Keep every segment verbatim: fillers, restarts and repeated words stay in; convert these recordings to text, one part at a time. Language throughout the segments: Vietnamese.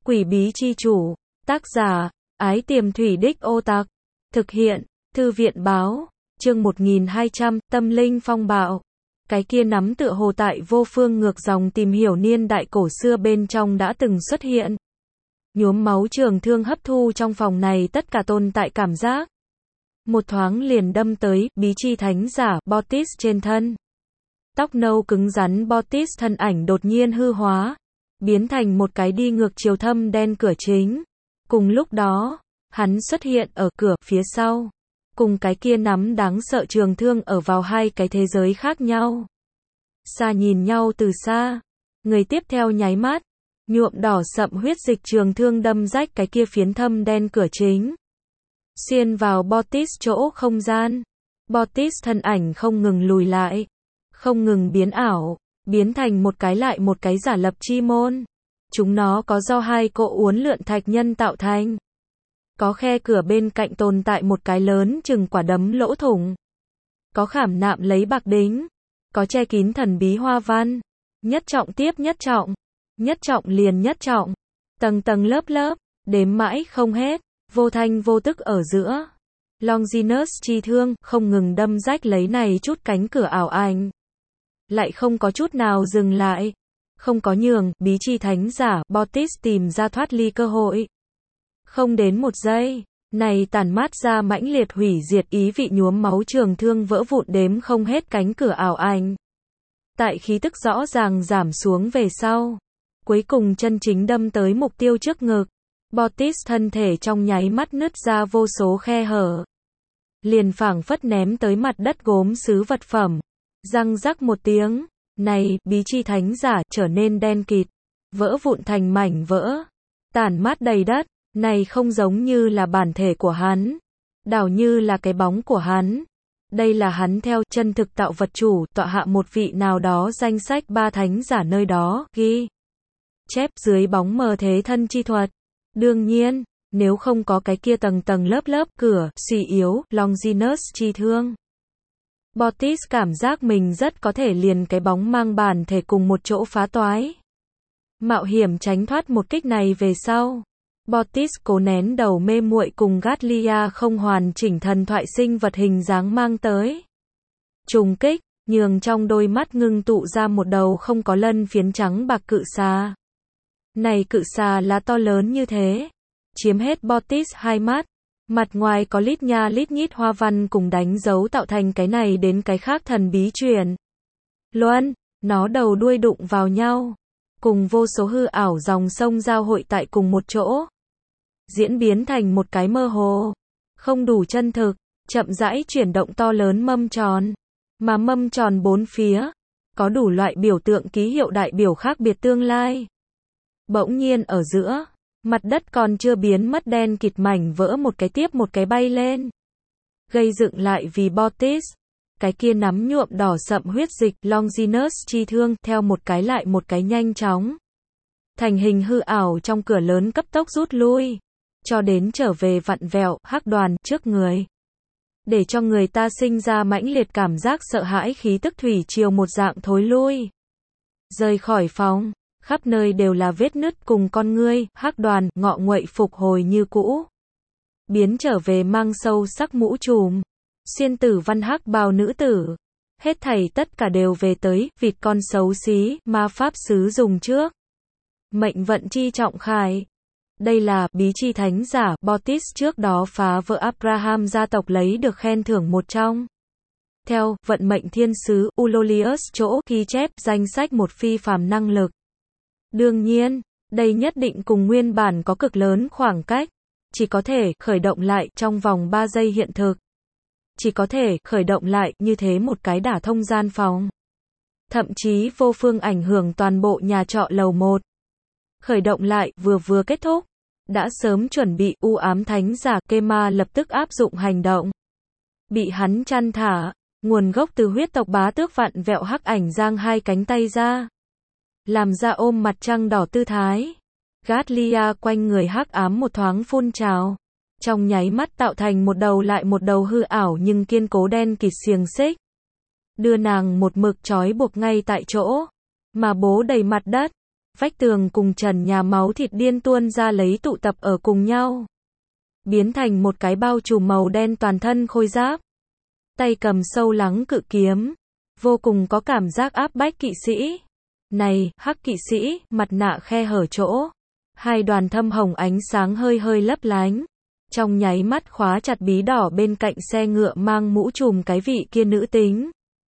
Quỷ bí chi chủ, tác giả, Ái Tiềm Thủy Đích Ô Tặc, thực hiện, Thư viện báo, chương một nghìn hai trăm, Tâm linh phong bạo. Cái kia nắm tựa hồ tại vô phương ngược dòng tìm hiểu niên đại cổ xưa bên trong đã từng xuất hiện. Nhuốm máu trường thương hấp thu trong phòng này tất cả tồn tại cảm giác. Một thoáng liền đâm tới, bí chi thánh giả, Bottis trên thân. Tóc nâu cứng rắn Bottis thân ảnh đột nhiên hư hóa, biến thành một cái đi ngược chiều thâm đen cửa chính. Cùng lúc đó, hắn xuất hiện ở cửa phía sau. Cùng cái kia nắm đáng sợ trường thương ở vào hai cái thế giới khác nhau. Xa nhìn nhau từ xa, người tiếp theo nháy mắt, nhuộm đỏ sậm huyết dịch trường thương đâm rách cái kia phiến thâm đen cửa chính. Xuyên vào Bottis chỗ không gian. Bottis thân ảnh không ngừng lùi lại, không ngừng biến ảo, biến thành một cái lại một cái giả lập chi môn. Chúng nó có do hai cỗ uốn lượn thạch nhân tạo thành. Có khe cửa bên cạnh tồn tại một cái lớn chừng quả đấm lỗ thủng. Có khảm nạm lấy bạc đính. Có che kín thần bí hoa văn. Nhất trọng tiếp nhất trọng. Nhất trọng liền nhất trọng. Tầng tầng lớp lớp, đếm mãi không hết, vô thanh vô tức ở giữa. Longinus chi thương, không ngừng đâm rách lấy này chút cánh cửa ảo ảnh. Lại không có chút nào dừng lại. Không có nhường, bí chi thánh giả, Bottis tìm ra thoát ly cơ hội. Không đến một giây, này tản mát ra mãnh liệt hủy diệt ý vị nhuốm máu trường thương vỡ vụn đếm không hết cánh cửa ảo ảnh. Tại khí tức rõ ràng giảm xuống về sau, cuối cùng chân chính đâm tới mục tiêu trước ngực. Bottis thân thể trong nháy mắt nứt ra vô số khe hở. Liền phảng phất ném tới mặt đất gốm sứ vật phẩm. Răng rắc một tiếng, này, bí chi thánh giả, trở nên đen kịt. Vỡ vụn thành mảnh vỡ. Tản mát đầy đất. Này không giống như là bản thể của hắn. Đảo như là cái bóng của hắn. Đây là hắn theo chân thực tạo vật chủ tọa hạ một vị nào đó danh sách ba thánh giả nơi đó, ghi. Chép dưới bóng mờ thế thân chi thuật. Đương nhiên, nếu không có cái kia tầng tầng lớp lớp cửa, suy yếu, Longinus chi thương. Bottis cảm giác mình rất có thể liền cái bóng mang bản thể cùng một chỗ phá toái. Mạo hiểm tránh thoát một kích này về sau. Bottis cố nén đầu mê muội cùng Gatlia không hoàn chỉnh thần thoại sinh vật hình dáng mang tới. Trùng kích, nhường trong đôi mắt ngưng tụ ra một đầu không có lân phiến trắng bạc cự xà. Này cự xà là to lớn như thế, chiếm hết Bottis hai mắt. Mặt ngoài có lít nha lít nhít hoa văn cùng đánh dấu tạo thành cái này đến cái khác thần bí truyền. Luân, nó đầu đuôi đụng vào nhau, cùng vô số hư ảo dòng sông giao hội tại cùng một chỗ. Diễn biến thành một cái mơ hồ, không đủ chân thực, chậm rãi chuyển động to lớn mâm tròn. Mà mâm tròn bốn phía, có đủ loại biểu tượng ký hiệu đại biểu khác biệt tương lai. Bỗng nhiên ở giữa, mặt đất còn chưa biến mất đen kịt mảnh vỡ một cái tiếp một cái bay lên. Gây dựng lại vì Bottis. Cái kia nắm nhuộm đỏ sậm huyết dịch, Longinus chi thương, theo một cái lại một cái nhanh chóng. Thành hình hư ảo trong cửa lớn cấp tốc rút lui. Cho đến trở về vặn vẹo, hắc đoàn, trước người. Để cho người ta sinh ra mãnh liệt cảm giác sợ hãi khí tức thủy triều một dạng thối lui. Rời khỏi phòng, khắp nơi đều là vết nứt cùng con ngươi, hắc đoàn, ngọ nguậy phục hồi như cũ. Biến trở về mang sâu sắc mũ trùm. Xuyên tử văn hắc bào nữ tử. Hết thảy tất cả đều về tới, vịt con xấu xí, ma pháp sứ dùng trước. Mệnh vận chi trọng khải. Đây là bí chi thánh giả, Bottis trước đó phá vỡ Abraham gia tộc lấy được khen thưởng một trong. Theo, vận mệnh thiên sứ, Ulolius chỗ, ghi chép, danh sách một phi phàm năng lực. Đương nhiên, đây nhất định cùng nguyên bản có cực lớn khoảng cách. Chỉ có thể, khởi động lại, trong vòng ba giây hiện thực. Chỉ có thể, khởi động lại, như thế một cái đả thông gian phòng. Thậm chí vô phương ảnh hưởng toàn bộ nhà trọ lầu một. Khởi động lại, vừa vừa kết thúc. Đã sớm chuẩn bị, u ám thánh giả, Kema lập tức áp dụng hành động. Bị hắn chăn thả, nguồn gốc từ huyết tộc bá tước vặn vẹo hắc ảnh giang hai cánh tay ra. Làm ra ôm mặt trăng đỏ tư thái. Gatlia quanh người hắc ám một thoáng phun trào. Trong nháy mắt tạo thành một đầu lại một đầu hư ảo nhưng kiên cố đen kịt xiềng xích. Đưa nàng một mực trói buộc ngay tại chỗ. Mà bố đầy mặt đất. vách tường cùng trần nhà máu thịt điên tuôn ra lấy tụ tập ở cùng nhau. Biến thành một cái bao trùm màu đen toàn thân khôi giáp. Tay cầm sâu lắng cự kiếm. Vô cùng có cảm giác áp bách kỵ sĩ. Này, hắc kỵ sĩ, mặt nạ khe hở chỗ. Hai đoàn thâm hồng ánh sáng hơi hơi lấp lánh. Trong nháy mắt khóa chặt bí đỏ bên cạnh xe ngựa mang mũ trùm cái vị kia nữ tính.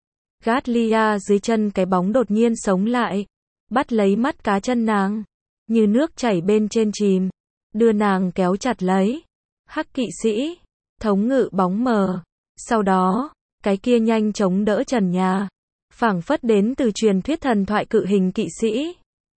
Gatlia dưới chân cái bóng đột nhiên sống lại. Bắt lấy mắt cá chân nàng. Như nước chảy bên trên chìm. Đưa nàng kéo chặt lấy. Hắc kỵ sĩ. Thống ngự bóng mờ. Sau đó, cái kia nhanh chóng đỡ trần nhà. Phảng phất đến từ truyền thuyết thần thoại cự hình kỵ sĩ.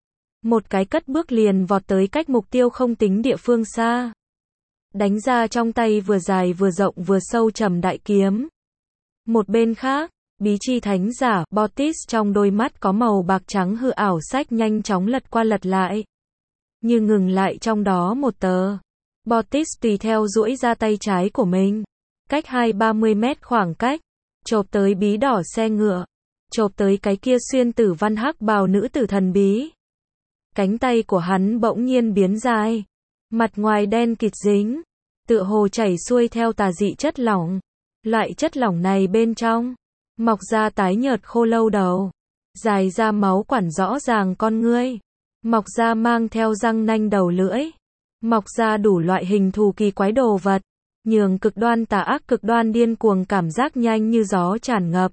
Một cái cất bước liền vọt tới cách mục tiêu không tính địa phương xa. Đánh ra trong tay vừa dài vừa rộng vừa sâu trầm đại kiếm. Một bên khác, bí chi thánh giả, Botis trong đôi mắt có màu bạc trắng hư ảo sách nhanh chóng lật qua lật lại. Như ngừng lại trong đó một tờ. Botis tùy theo duỗi ra tay trái của mình. Cách hai ba mươi mét khoảng cách. Chộp tới bí đỏ xe ngựa. Chộp tới cái kia xuyên tử văn hắc bào nữ tử thần bí. Cánh tay của hắn bỗng nhiên biến dài. Mặt ngoài đen kịt dính. Tựa hồ chảy xuôi theo tà dị chất lỏng. Loại chất lỏng này bên trong. Mọc ra tái nhợt khô lâu đầu. Dài ra máu quản rõ ràng con ngươi. Mọc ra mang theo răng nanh đầu lưỡi. Mọc ra đủ loại hình thù kỳ quái đồ vật. Nhường cực đoan tà ác cực đoan điên cuồng cảm giác nhanh như gió tràn ngập.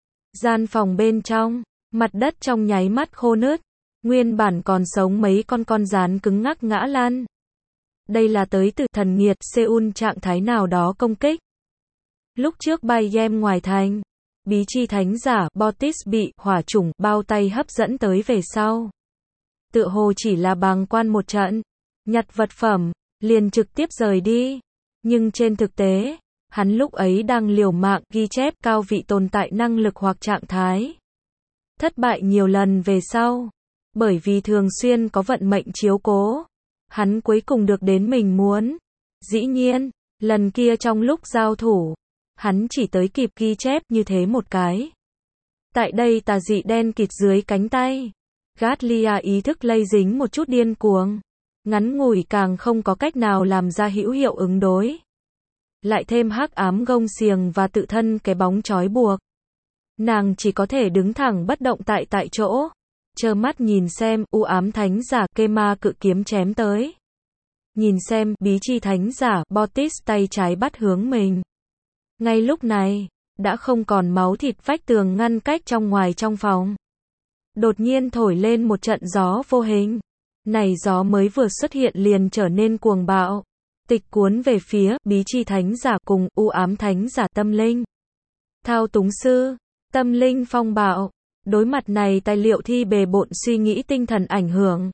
Gian phòng bên trong. Mặt đất trong nháy mắt khô nứt. Nguyên bản còn sống mấy con con rán cứng ngắc ngã lăn. Đây là tới từ thần nghiệt Seoul trạng thái nào đó công kích. Lúc trước bay game ngoài thành. Bí chi thánh giả Botis bị hỏa chủng bao tay hấp dẫn tới về sau. Tựa hồ chỉ là bàng quan một trận. Nhặt vật phẩm. Liền trực tiếp rời đi. Nhưng trên thực tế. Hắn lúc ấy đang liều mạng ghi chép cao vị tồn tại năng lực hoặc trạng thái. Thất bại nhiều lần về sau. Bởi vì thường xuyên có vận mệnh chiếu cố. Hắn cuối cùng được đến mình muốn. Dĩ nhiên, lần kia trong lúc giao thủ, hắn chỉ tới kịp ghi chép như thế một cái. Tại đây tà dị đen kịt dưới cánh tay. Gatlia ý thức lây dính một chút điên cuồng. Ngắn ngủi càng không có cách nào làm ra hữu hiệu ứng đối. Lại thêm hắc ám gông xiềng và tự thân cái bóng trói buộc. Nàng chỉ có thể đứng thẳng bất động tại tại chỗ. Trơ mắt nhìn xem u ám thánh giả kê ma cự kiếm chém tới. Nhìn xem bí chi thánh giả Botis tay trái bắt hướng mình. Ngay lúc này, đã không còn máu thịt vách tường ngăn cách trong ngoài trong phòng. Đột nhiên thổi lên một trận gió vô hình. Này gió mới vừa xuất hiện liền trở nên cuồng bạo. Tịch cuốn về phía bí chi thánh giả cùng u ám thánh giả tâm linh. Thao túng sư, tâm linh phong bạo. Đối mặt này tài liệu thi bề bộn suy nghĩ tinh thần ảnh hưởng.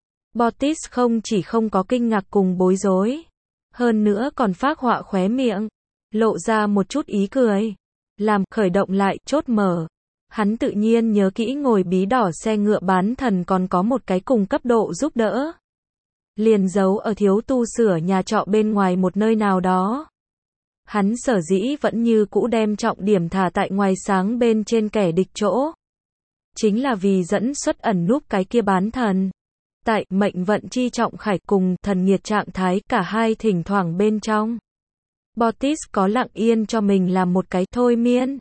Botis không chỉ không có kinh ngạc cùng bối rối. Hơn nữa còn phác họa khóe miệng. Lộ ra một chút ý cười. Làm khởi động lại chốt mở. Hắn tự nhiên nhớ kỹ ngồi bí đỏ xe ngựa bán thần còn có một cái cùng cấp độ giúp đỡ. Liền giấu ở thiếu tu sửa nhà trọ bên ngoài một nơi nào đó. Hắn sở dĩ vẫn như cũ đem trọng điểm thả tại ngoài sáng bên trên kẻ địch chỗ. Chính là vì dẫn xuất ẩn núp cái kia bán thần. Tại mệnh vận chi trọng khải cùng thần nghiệt trạng thái cả hai thỉnh thoảng bên trong. Botis có lặng yên cho mình làm một cái thôi miên.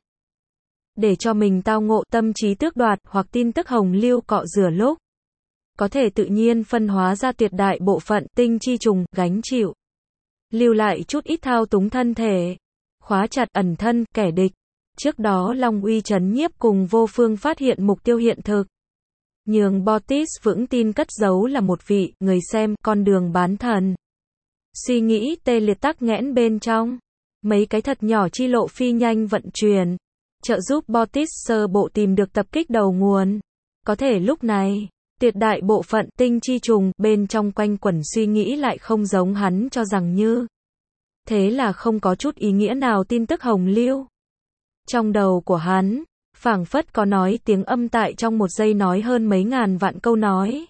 Để cho mình tao ngộ tâm trí tước đoạt hoặc tin tức hồng lưu cọ rửa lúc. Có thể tự nhiên phân hóa ra tuyệt đại bộ phận tinh chi trùng gánh chịu. Lưu lại chút ít thao túng thân thể. Khóa chặt ẩn thân kẻ địch. Trước đó Long Uy trấn nhiếp cùng vô phương phát hiện mục tiêu hiện thực. Nhường Botis vững tin cất giấu là một vị người xem con đường bán thần. Suy nghĩ tê liệt tắc nghẽn bên trong. Mấy cái thật nhỏ chi lộ phi nhanh vận chuyển. Trợ giúp Botis sơ bộ tìm được tập kích đầu nguồn. Có thể lúc này, tuyệt đại bộ phận tinh chi trùng bên trong quanh quẩn suy nghĩ lại không giống hắn cho rằng như. Thế là không có chút ý nghĩa nào tin tức hồng lưu. Trong đầu của hắn, phảng phất có nói tiếng âm tại trong một giây nói hơn mấy ngàn vạn câu nói.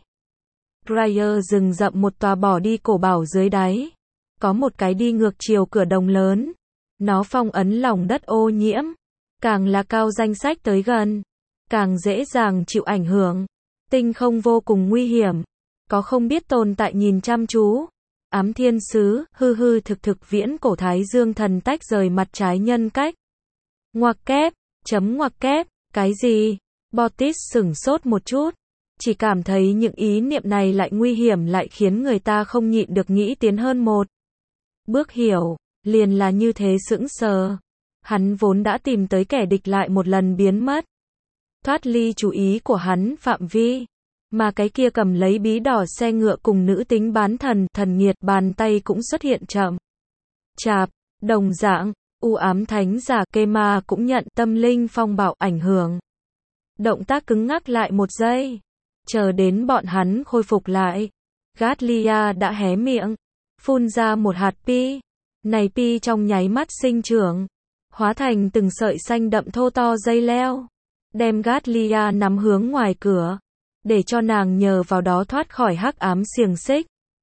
Greer rừng rậm một tòa bỏ đi cổ bảo dưới đáy. Có một cái đi ngược chiều cửa đồng lớn. Nó phong ấn lòng đất ô nhiễm. Càng là cao danh sách tới gần, càng dễ dàng chịu ảnh hưởng. Tinh không vô cùng nguy hiểm. Có không biết tồn tại nhìn chăm chú. Ám thiên sứ, hư hư thực thực viễn cổ thái dương thần tách rời mặt trái nhân cách. Ngoặc kép, chấm ngoặc kép, cái gì? Baptiste sửng sốt một chút. Chỉ cảm thấy những ý niệm này lại nguy hiểm lại khiến người ta không nhịn được nghĩ tiến hơn một bước hiểu, liền là như thế sững sờ. Hắn vốn đã tìm tới kẻ địch lại một lần biến mất. Thoát ly chú ý của hắn phạm vi. Mà cái kia cầm lấy bí đỏ xe ngựa cùng nữ tính bán thần, thần nghiệt bàn tay cũng xuất hiện chậm. Chạp, đồng dạng, u ám thánh giả Kema cũng nhận tâm linh phong bạo ảnh hưởng. Động tác cứng ngắc lại một giây. Chờ đến bọn hắn khôi phục lại. Gatlia đã hé miệng. Phun ra một hạt pi. Này pi trong nháy mắt sinh trưởng. Hóa thành từng sợi xanh đậm thô to dây leo. Đem Gatlia nắm hướng ngoài cửa. Để cho nàng nhờ vào đó thoát khỏi hắc ám xiềng xích.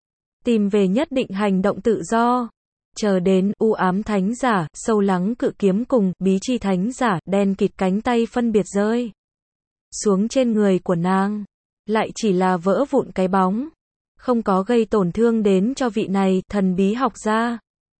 Tìm về nhất định hành động tự do. Chờ đến u ám thánh giả, sâu lắng cự kiếm cùng bí chi thánh giả, đen kịt cánh tay phân biệt rơi xuống trên người của nàng. Lại chỉ là vỡ vụn cái bóng. Không có gây tổn thương đến cho vị này, thần bí học gia.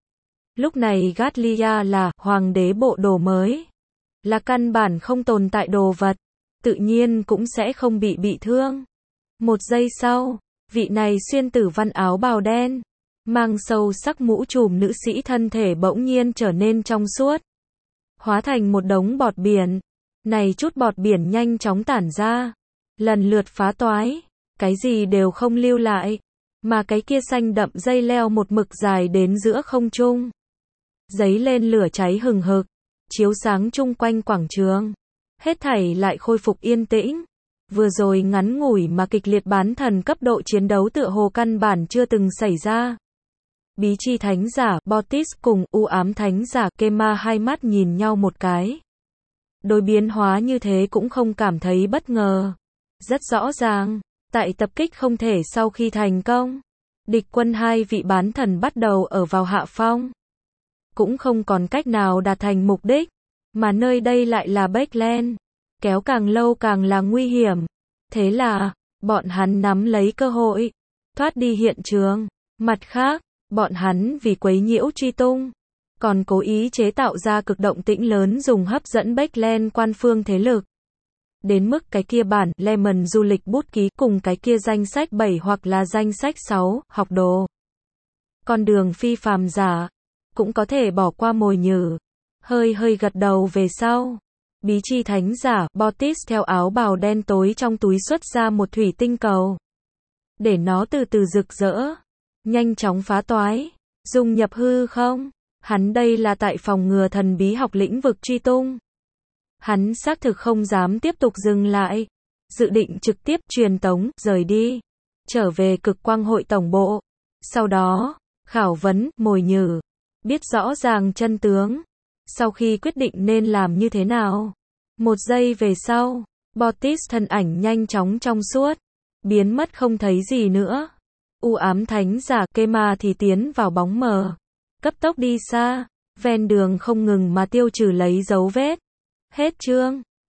Lúc này Gatlia là hoàng đế bộ đồ mới. Là căn bản không tồn tại đồ vật. Tự nhiên cũng sẽ không bị bị thương. Một giây sau, vị này xuyên tử văn áo bào đen, mang sâu sắc mũ trùm nữ sĩ thân thể bỗng nhiên trở nên trong suốt. Hóa thành một đống bọt biển. Này chút bọt biển nhanh chóng tản ra. Lần lượt phá toái. Cái gì đều không lưu lại. Mà cái kia xanh đậm dây leo một mực dài đến giữa không trung. Giấy lên lửa cháy hừng hực. Chiếu sáng chung quanh quảng trường. Hết thảy lại khôi phục yên tĩnh. Vừa rồi ngắn ngủi mà kịch liệt bán thần cấp độ chiến đấu tựa hồ căn bản chưa từng xảy ra. Bí chi thánh giả Baptiste cùng u ám thánh giả Kema hai mắt nhìn nhau một cái. Đối biến hóa như thế cũng không cảm thấy bất ngờ. Rất rõ ràng, tại tập kích không thể sau khi thành công, địch quân hai vị bán thần bắt đầu ở vào hạ phong. Cũng không còn cách nào đạt thành mục đích. Mà nơi đây lại là Backland. Kéo càng lâu càng là nguy hiểm. Thế là, bọn hắn nắm lấy cơ hội. Thoát đi hiện trường. Mặt khác, bọn hắn vì quấy nhiễu truy tung. Còn cố ý chế tạo ra cực động tĩnh lớn dùng hấp dẫn Backland quan phương thế lực. Đến mức cái kia bản Lemon du lịch bút ký cùng cái kia danh sách bảy hoặc là danh sách sáu, học đồ. Con đường phi phàm giả. Cũng có thể bỏ qua mồi nhử. Hơi hơi gật đầu về sau. Bí chi thánh giả, Baptiste theo áo bào đen tối trong túi xuất ra một thủy tinh cầu. Để nó từ từ rực rỡ. Nhanh chóng phá toái. Dung nhập hư không. Hắn đây là tại phòng ngừa thần bí học lĩnh vực truy tung. Hắn xác thực không dám tiếp tục dừng lại. Dự định trực tiếp truyền tống, rời đi. Trở về cực quang hội tổng bộ. Sau đó, khảo vấn, mồi nhử. Biết rõ ràng chân tướng. Sau khi quyết định nên làm như thế nào. Một giây về sau, Baptiste thân ảnh nhanh chóng trong suốt. Biến mất không thấy gì nữa. U ám thánh giả Kema thì tiến vào bóng mờ. Cấp tốc đi xa. Ven đường không ngừng mà tiêu trừ lấy dấu vết. Hết chương.